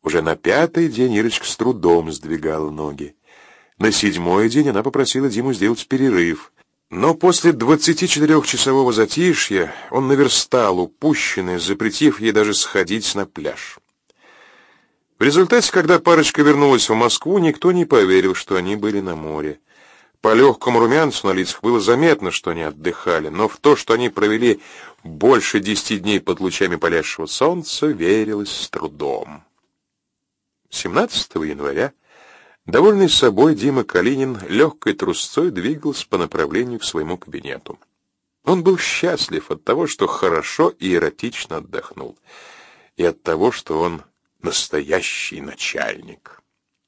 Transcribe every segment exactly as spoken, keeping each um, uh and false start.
Уже на пятый день Ирочка с трудом сдвигала ноги. На седьмой день она попросила Диму сделать перерыв. Но после двадцатичетырехчасового затишья он наверстал упущенное, запретив ей даже сходить на пляж. В результате, когда парочка вернулась в Москву, никто не поверил, что они были на море. По легкому румянцу на лицах было заметно, что они отдыхали, но в то, что они провели больше десяти дней под лучами палящего солнца, верилось с трудом. семнадцатого января, довольный собой, Дима Калинин легкой трусцой двигался по направлению к своему кабинету. Он был счастлив от того, что хорошо и эротично отдохнул, и от того, что он настоящий начальник.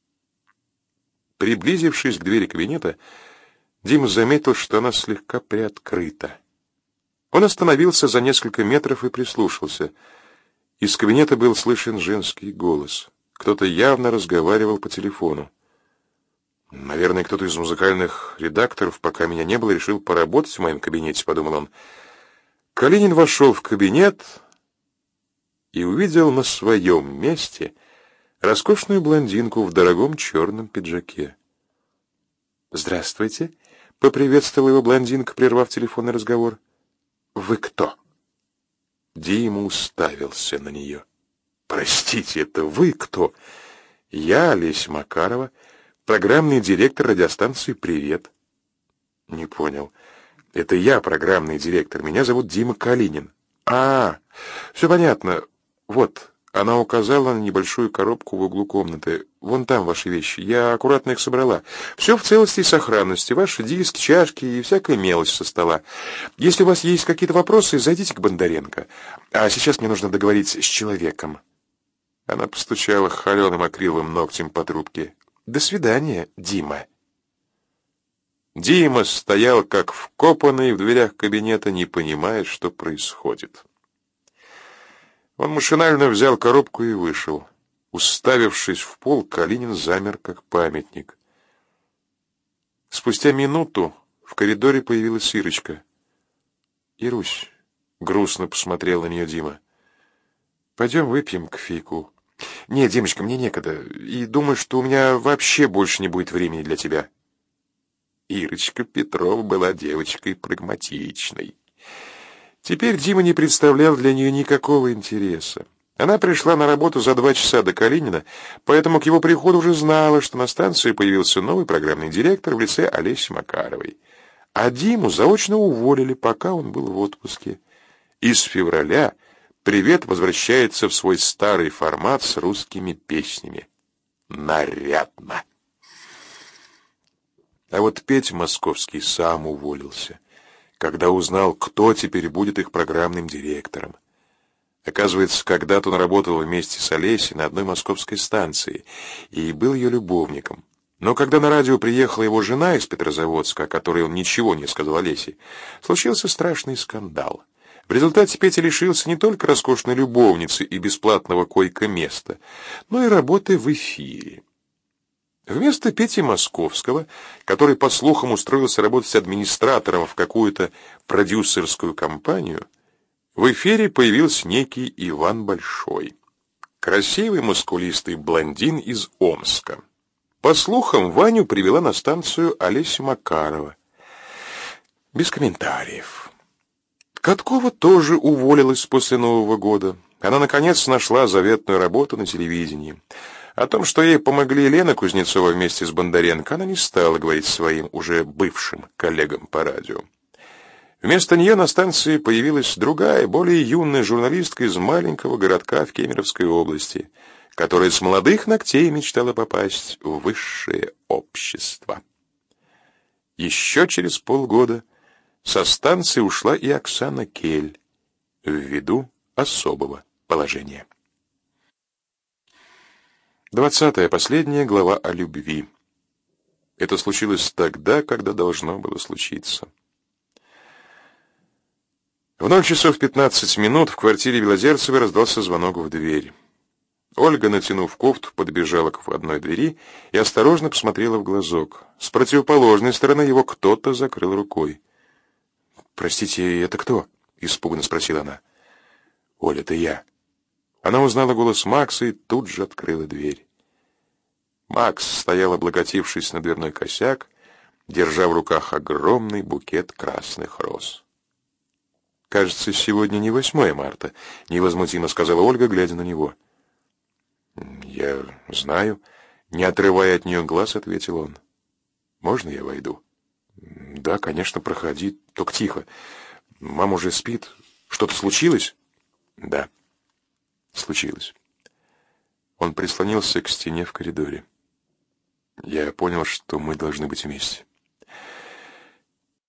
Приблизившись к двери кабинета, Дима заметил, что она слегка приоткрыта. Он остановился за несколько метров и прислушался. Из кабинета был слышен женский голос. Кто-то явно разговаривал по телефону. Наверное, кто-то из музыкальных редакторов, пока меня не было, решил поработать в моем кабинете, подумал он. Калинин вошел в кабинет и увидел на своем месте роскошную блондинку в дорогом черном пиджаке. «Здравствуйте», — поприветствовала его блондинка, прервав телефонный разговор. «Вы кто?» Дима уставился на нее. «Простите, это вы кто?» «Я Олеся Макарова, программный директор радиостанции «Привет». «Не понял. Это я программный директор. Меня зовут Дима Калинин». «А, все понятно. Вот». Она указала на небольшую коробку в углу комнаты. «Вон там ваши вещи. Я аккуратно их собрала. Все в целости и сохранности. Ваши диски, чашки и всякая мелочь со стола. Если у вас есть какие-то вопросы, зайдите к Бондаренко. А сейчас мне нужно договориться с человеком». Она постучала холеным акриловым ногтем по трубке. «До свидания, Дима». Дима стоял как вкопанный в дверях кабинета, не понимая, что происходит. Он машинально взял коробку и вышел. Уставившись в пол, Калинин замер как памятник. Спустя минуту в коридоре появилась Ирочка. «Ирусь», — грустно посмотрел на нее Дима, — «пойдем выпьем кофейку». «Не, Димочка, мне некогда, и думаю, что у меня вообще больше не будет времени для тебя». Ирочка Петрова была девочкой прагматичной. Теперь Дима не представлял для нее никакого интереса. Она пришла на работу за два часа до Калинина, поэтому к его приходу уже знала, что на станции появился новый программный директор в лице Олеси Макаровой. А Диму заочно уволили, пока он был в отпуске. И с февраля «Привет» возвращается в свой старый формат с русскими песнями. Нарядно. А вот Петя Московский сам уволился, когда узнал, кто теперь будет их программным директором. Оказывается, когда-то он работал вместе с Олесей на одной московской станции и был ее любовником. Но когда на радио приехала его жена из Петрозаводска, о которой он ничего не сказал Олесе, случился страшный скандал. В результате Петя лишился не только роскошной любовницы и бесплатного койко-места, но и работы в эфире. Вместо Пети Московского, который, по слухам, устроился работать администратором в какую-то продюсерскую компанию, в эфире появился некий Иван Большой, красивый мускулистый блондин из Омска. По слухам, Ваню привела на станцию Олеся Макарова. Без комментариев. Каткова тоже уволилась после Нового года. Она, наконец, нашла заветную работу на телевидении. О том, что ей помогли Лена Кузнецова вместе с Бондаренко, она не стала говорить своим уже бывшим коллегам по радио. Вместо нее на станции появилась другая, более юная журналистка из маленького городка в Кемеровской области, которая с молодых ногтей мечтала попасть в высшее общество. Еще через полгода со станции ушла и Оксана Кель ввиду особого положения. Двадцатая, последняя глава о любви. Это случилось тогда, когда должно было случиться. В ноль часов пятнадцать минут в квартире Белозерцевой раздался звонок в дверь. Ольга, натянув кофту, подбежала к входной двери и осторожно посмотрела в глазок. С противоположной стороны его кто-то закрыл рукой. «Простите, это кто?» — испуганно спросила она. «Оля, это я». Она узнала голос Макса и тут же открыла дверь. Макс стоял, облокотившись на дверной косяк, держа в руках огромный букет красных роз. «Кажется, сегодня не восьмое марта», — невозмутимо сказала Ольга, глядя на него. «Я знаю», — не отрывая от нее глаз, ответил он. «Можно я войду?» «Да, конечно, проходи, только тихо. Мама уже спит. Что-то случилось?» «Да, случилось». Он прислонился к стене в коридоре. «Я понял, что мы должны быть вместе».